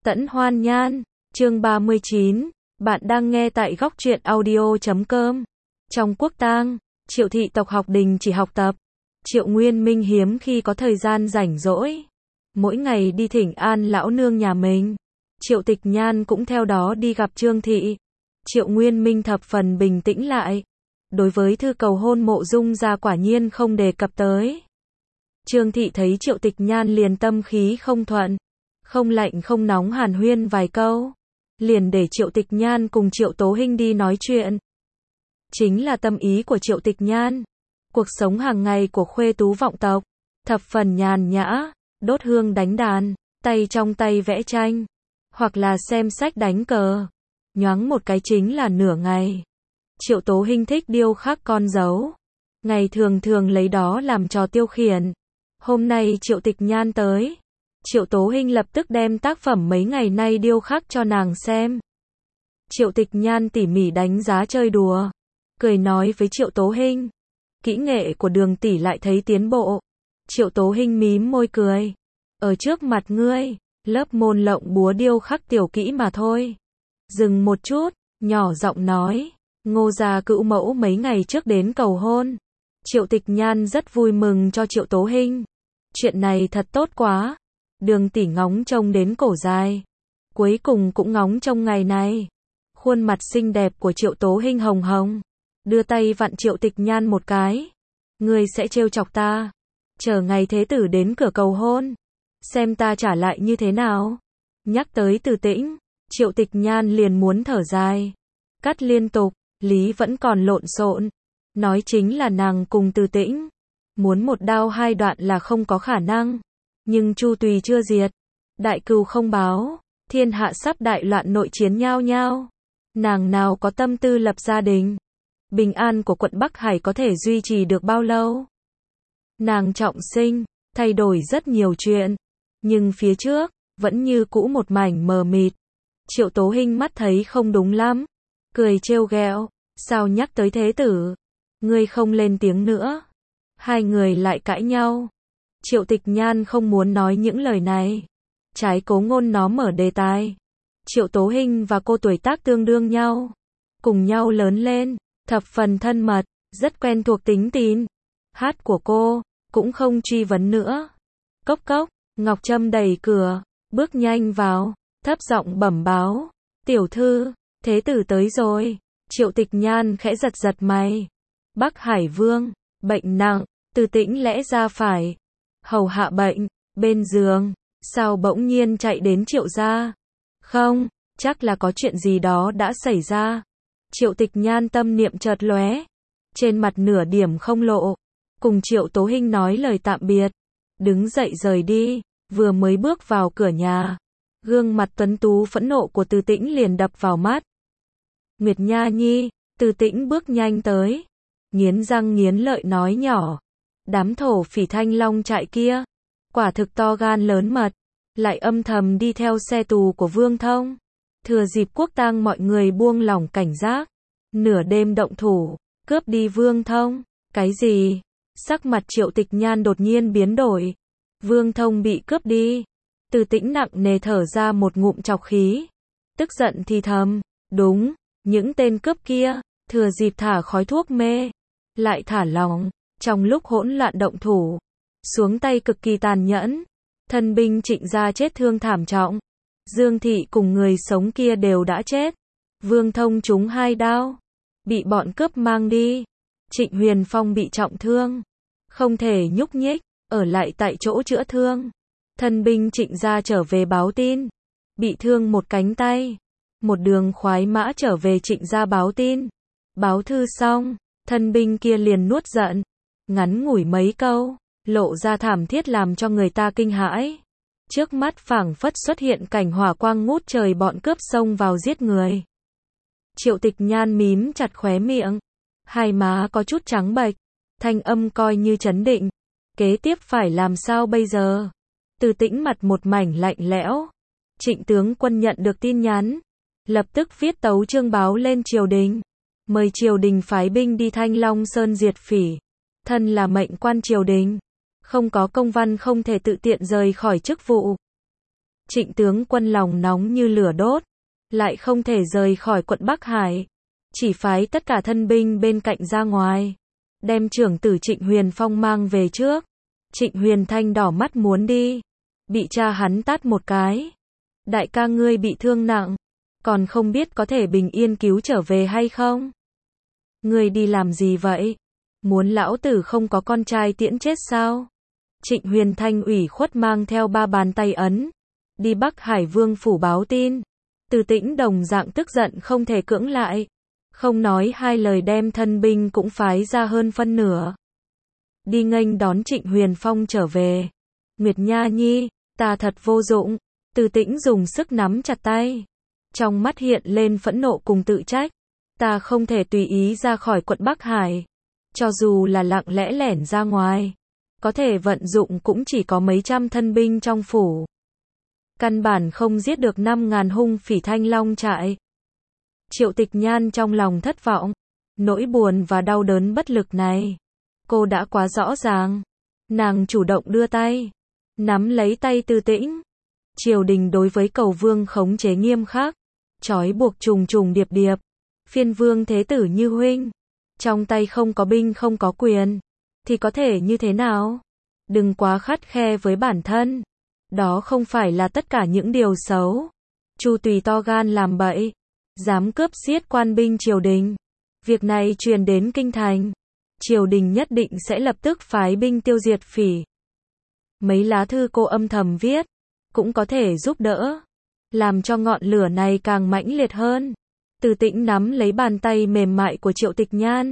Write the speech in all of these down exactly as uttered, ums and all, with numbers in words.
Tẫn Hoan Nhan, chương ba mươi chín, bạn đang nghe tại góc truyện audio chấm com. Trong quốc tang, Triệu thị tộc học đình chỉ học tập. Triệu Nguyên Minh hiếm khi có thời gian rảnh rỗi. Mỗi ngày đi thỉnh an lão nương nhà mình. Triệu Tịch Nhan cũng theo đó đi gặp Trương thị. Triệu Nguyên Minh thập phần bình tĩnh lại. Đối với thư cầu hôn Mộ Dung gia quả nhiên không đề cập tới. Trương thị thấy Triệu Tịch Nhan liền tâm khí không thuận. Không lạnh không nóng hàn huyên vài câu. Liền để Triệu Tịch Nhan cùng Triệu Tố Hinh đi nói chuyện. Chính là tâm ý của Triệu Tịch Nhan. Cuộc sống hàng ngày của khuê tú vọng tộc. Thập phần nhàn nhã, đốt hương đánh đàn, tay trong tay vẽ tranh. Hoặc là xem sách đánh cờ. Nhoáng một cái chính là nửa ngày. Triệu Tố Hinh thích điêu khắc con dấu. Ngày thường thường lấy đó làm trò tiêu khiển. Hôm nay Triệu Tịch Nhan tới. Triệu Tố Hinh lập tức đem tác phẩm mấy ngày nay điêu khắc cho nàng xem. Triệu Tịch Nhan tỉ mỉ đánh giá chơi đùa. Cười nói với Triệu Tố Hinh. Kỹ nghệ của Đường tỷ lại thấy tiến bộ. Triệu Tố Hinh mím môi cười. Ở trước mặt ngươi, lớp môn lộng búa điêu khắc tiểu kỹ mà thôi. Dừng một chút, nhỏ giọng nói. Ngô gia cữu mẫu mấy ngày trước đến cầu hôn. Triệu Tịch Nhan rất vui mừng cho Triệu Tố Hinh. Chuyện này thật tốt quá. Đường tỷ ngóng trông đến cổ dài. Cuối cùng cũng ngóng trông ngày này. Khuôn mặt xinh đẹp của Triệu Tố Hinh hồng hồng. Đưa tay vặn Triệu Tịch Nhan một cái. Ngươi sẽ trêu chọc ta. Chờ ngày thế tử đến cửa cầu hôn. Xem ta trả lại như thế nào. Nhắc tới Từ Tĩnh. Triệu Tịch Nhan liền muốn thở dài. Cắt liên tục. Lý vẫn còn lộn xộn. Nói chính là nàng cùng Từ Tĩnh. Muốn một đao hai đoạn là không có khả năng. Nhưng Chu Tùy chưa diệt. Đại cừu không báo. Thiên hạ sắp đại loạn nội chiến nhao nhao. Nàng nào có tâm tư lập gia đình. Bình an của quận Bắc Hải có thể duy trì được bao lâu. Nàng trọng sinh. Thay đổi rất nhiều chuyện. Nhưng phía trước, vẫn như cũ một mảnh mờ mịt. Triệu Tố Hinh mắt thấy không đúng lắm. Cười trêu ghẹo. Sao nhắc tới thế tử? Ngươi không lên tiếng nữa. Hai người lại cãi nhau. Triệu Tịch Nhan không muốn nói những lời này. Trái Cố Ngôn nó mở đề tài. Triệu Tố Hinh và cô tuổi tác tương đương nhau. Cùng nhau lớn lên. Thập phần thân mật. Rất quen thuộc tính tín. Hát của cô. Cũng không truy vấn nữa. Cốc cốc. Ngọc Trâm đẩy cửa. Bước nhanh vào. Thấp giọng bẩm báo. Tiểu thư. Thế tử tới rồi. Triệu Tịch Nhan khẽ giật giật mày. Bắc Hải Vương. Bệnh nặng. Từ Tĩnh lẽ ra phải hầu hạ bệnh. Bên giường. Sao bỗng nhiên chạy đến Triệu gia? Không. Chắc là có chuyện gì đó đã xảy ra. Triệu Tịch Nhan tâm niệm chợt lóe. Trên mặt nửa điểm không lộ. Cùng Triệu Tố Hinh nói lời tạm biệt. Đứng dậy rời đi. Vừa mới bước vào cửa nhà. Gương mặt tuấn tú phẫn nộ của Từ Tĩnh liền đập vào mắt. Nguyệt Nha Nhi. Từ Tĩnh bước nhanh tới. Nghiến răng nghiến lợi nói nhỏ. Đám thổ phỉ Thanh Long trại kia. Quả thực to gan lớn mật. Lại âm thầm đi theo xe tù của Vương Thông. Thừa dịp quốc tang mọi người buông lỏng cảnh giác. Nửa đêm động thủ. Cướp đi Vương Thông. Cái gì? Sắc mặt Triệu Tịch Nhan đột nhiên biến đổi. Vương Thông bị cướp đi. Từ Tĩnh nặng nề thở ra một ngụm trọc khí. Tức giận thì thầm. Đúng. Những tên cướp kia. Thừa dịp thả khói thuốc mê. Lại thả lỏng. Trong lúc hỗn loạn động thủ. Xuống tay cực kỳ tàn nhẫn. Thân binh Trịnh gia chết thương thảm trọng. Dương thị cùng người sống kia đều đã chết. Vương Thông trúng hai đao. Bị bọn cướp mang đi. Trịnh Huyền Phong bị trọng thương. Không thể nhúc nhích. Ở lại tại chỗ chữa thương. Thân binh Trịnh gia trở về báo tin. Bị thương một cánh tay. Một đường khoái mã trở về Trịnh gia báo tin. Báo thư xong. Thân binh kia liền nuốt giận. Ngắn ngủi mấy câu. Lộ ra thảm thiết làm cho người ta kinh hãi. Trước mắt phảng phất xuất hiện cảnh hỏa quang ngút trời bọn cướp xông vào giết người. Triệu Tịch Nhan mím chặt khóe miệng. Hai má có chút trắng bệch. Thanh âm coi như trấn định. Kế tiếp phải làm sao bây giờ? Từ Tĩnh mặt một mảnh lạnh lẽo. Trịnh tướng quân nhận được tin nhắn. Lập tức viết tấu chương báo lên triều đình. Mời triều đình phái binh đi Thanh Long Sơn diệt phỉ. Thân là mệnh quan triều đình. Không có công văn không thể tự tiện rời khỏi chức vụ. Trịnh tướng quân lòng nóng như lửa đốt, lại không thể rời khỏi quận Bắc Hải, chỉ phái tất cả thân binh bên cạnh ra ngoài, đem trưởng tử Trịnh Huyền Phong mang về trước. Trịnh Huyền Thanh đỏ mắt muốn đi, bị cha hắn tát một cái. Đại ca ngươi bị thương nặng, còn không biết có thể bình yên cứu trở về hay không? Ngươi đi làm gì vậy? Muốn lão tử không có con trai tiễn chết sao? Trịnh Huyền Thanh ủy khuất mang theo ba bàn tay ấn, đi Bắc Hải Vương phủ báo tin. Từ Tĩnh đồng dạng tức giận không thể cưỡng lại, không nói hai lời đem thân binh cũng phái ra hơn phân nửa. Đi nghênh đón Trịnh Huyền Phong trở về. Nguyệt Nha Nhi, ta thật vô dụng. Từ Tĩnh dùng sức nắm chặt tay, trong mắt hiện lên phẫn nộ cùng tự trách. Ta không thể tùy ý ra khỏi quận Bắc Hải, cho dù là lặng lẽ lẻn ra ngoài, có thể vận dụng cũng chỉ có mấy trăm thân binh trong phủ. Căn bản không giết được năm ngàn hung phỉ Thanh Long trại. Triệu Tịch Nhan trong lòng thất vọng, nỗi buồn và đau đớn bất lực này, cô đã quá rõ ràng. Nàng chủ động đưa tay, nắm lấy tay Từ Tĩnh. Triều đình đối với cầu vương khống chế nghiêm khắc, trói buộc trùng trùng điệp điệp. Phiên vương thế tử như huynh, trong tay không có binh không có quyền, thì có thể như thế nào? Đừng quá khắt khe với bản thân. Đó không phải là tất cả những điều xấu. Chu Tùy to gan làm bậy, dám cướp giết quan binh triều đình. Việc này truyền đến kinh thành, triều đình nhất định sẽ lập tức phái binh tiêu diệt phỉ. Mấy lá thư cô âm thầm viết, cũng có thể giúp đỡ, làm cho ngọn lửa này càng mãnh liệt hơn. Từ Tĩnh nắm lấy bàn tay mềm mại của Triệu Tịch Nhan,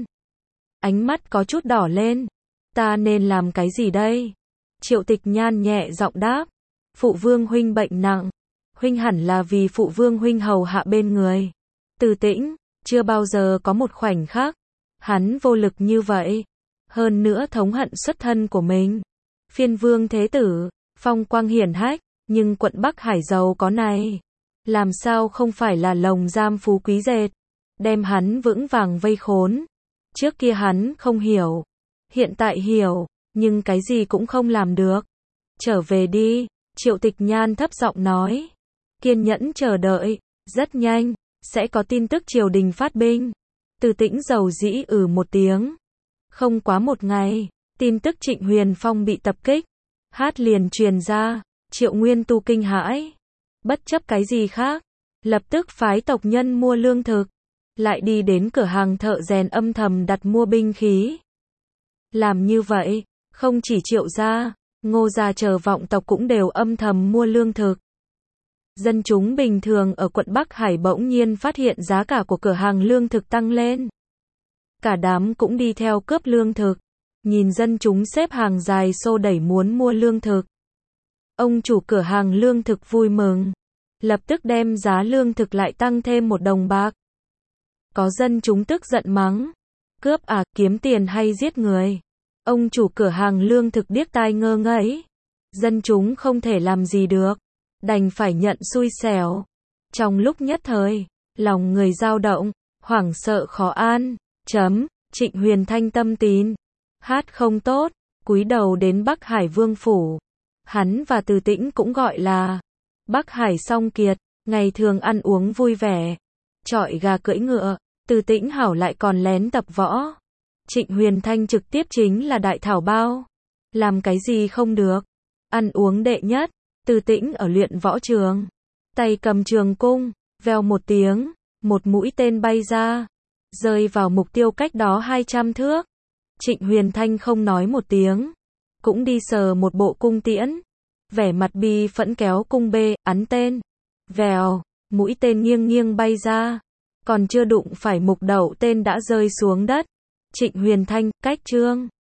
ánh mắt có chút đỏ lên. Ta nên làm cái gì đây? Triệu Tịch Nhan nhẹ giọng đáp. Phụ vương huynh bệnh nặng, huynh hẳn là vì phụ vương huynh hầu hạ bên người. Từ Tĩnh, chưa bao giờ có một khoảnh khắc hắn vô lực như vậy, hơn nữa thống hận xuất thân của mình. Phiên vương thế tử, phong quang hiển hách, nhưng quận Bắc Hải giàu có này, làm sao không phải là lồng giam phú quý dệt, đem hắn vững vàng vây khốn. Trước kia hắn không hiểu, hiện tại hiểu, nhưng cái gì cũng không làm được. Trở về đi, Triệu Tịch Nhan thấp giọng nói. Kiên nhẫn chờ đợi, rất nhanh, sẽ có tin tức triều đình phát binh. Từ Tĩnh dầu dĩ ừ một tiếng. Không quá một ngày, tin tức Trịnh Huyền Phong bị tập kích, hát liền truyền ra. Triệu Nguyên Tu kinh hãi, bất chấp cái gì khác, lập tức phái tộc nhân mua lương thực, lại đi đến cửa hàng thợ rèn âm thầm đặt mua binh khí. Làm như vậy, không chỉ Triệu gia, Ngô gia chờ vọng tộc cũng đều âm thầm mua lương thực. Dân chúng bình thường ở quận Bắc Hải bỗng nhiên phát hiện giá cả của cửa hàng lương thực tăng lên. Cả đám cũng đi theo cướp lương thực, nhìn dân chúng xếp hàng dài xô đẩy muốn mua lương thực. Ông chủ cửa hàng lương thực vui mừng, lập tức đem giá lương thực lại tăng thêm một đồng bạc. Có dân chúng tức giận mắng, cướp à, kiếm tiền hay giết người? Ông chủ cửa hàng lương thực điếc tai ngơ ngấy. Dân chúng không thể làm gì được, đành phải nhận xui xẻo. Trong lúc nhất thời, lòng người dao động, hoảng sợ khó an. Chấm, Trịnh Huyền Thanh tâm tín, hát không tốt, cúi đầu đến Bắc Hải Vương phủ. Hắn và Từ Tĩnh cũng gọi là Bắc Hải Song Kiệt, ngày thường ăn uống vui vẻ, chọi gà cưỡi ngựa. Từ Tĩnh hảo lại còn lén tập võ. Trịnh Huyền Thanh trực tiếp chính là đại thảo bao, làm cái gì không được. Ăn uống đệ nhất. Từ Tĩnh ở luyện võ trường, tay cầm trường cung, vèo một tiếng, một mũi tên bay ra, rơi vào mục tiêu cách đó hai trăm thước. Trịnh Huyền Thanh không nói một tiếng, cũng đi sờ một bộ cung tiễn, vẻ mặt bi phẫn kéo cung bê, ắn tên, vèo, mũi tên nghiêng nghiêng bay ra, còn chưa đụng phải mục đậu tên đã rơi xuống đất. Trịnh Huyền Thanh, cách trương.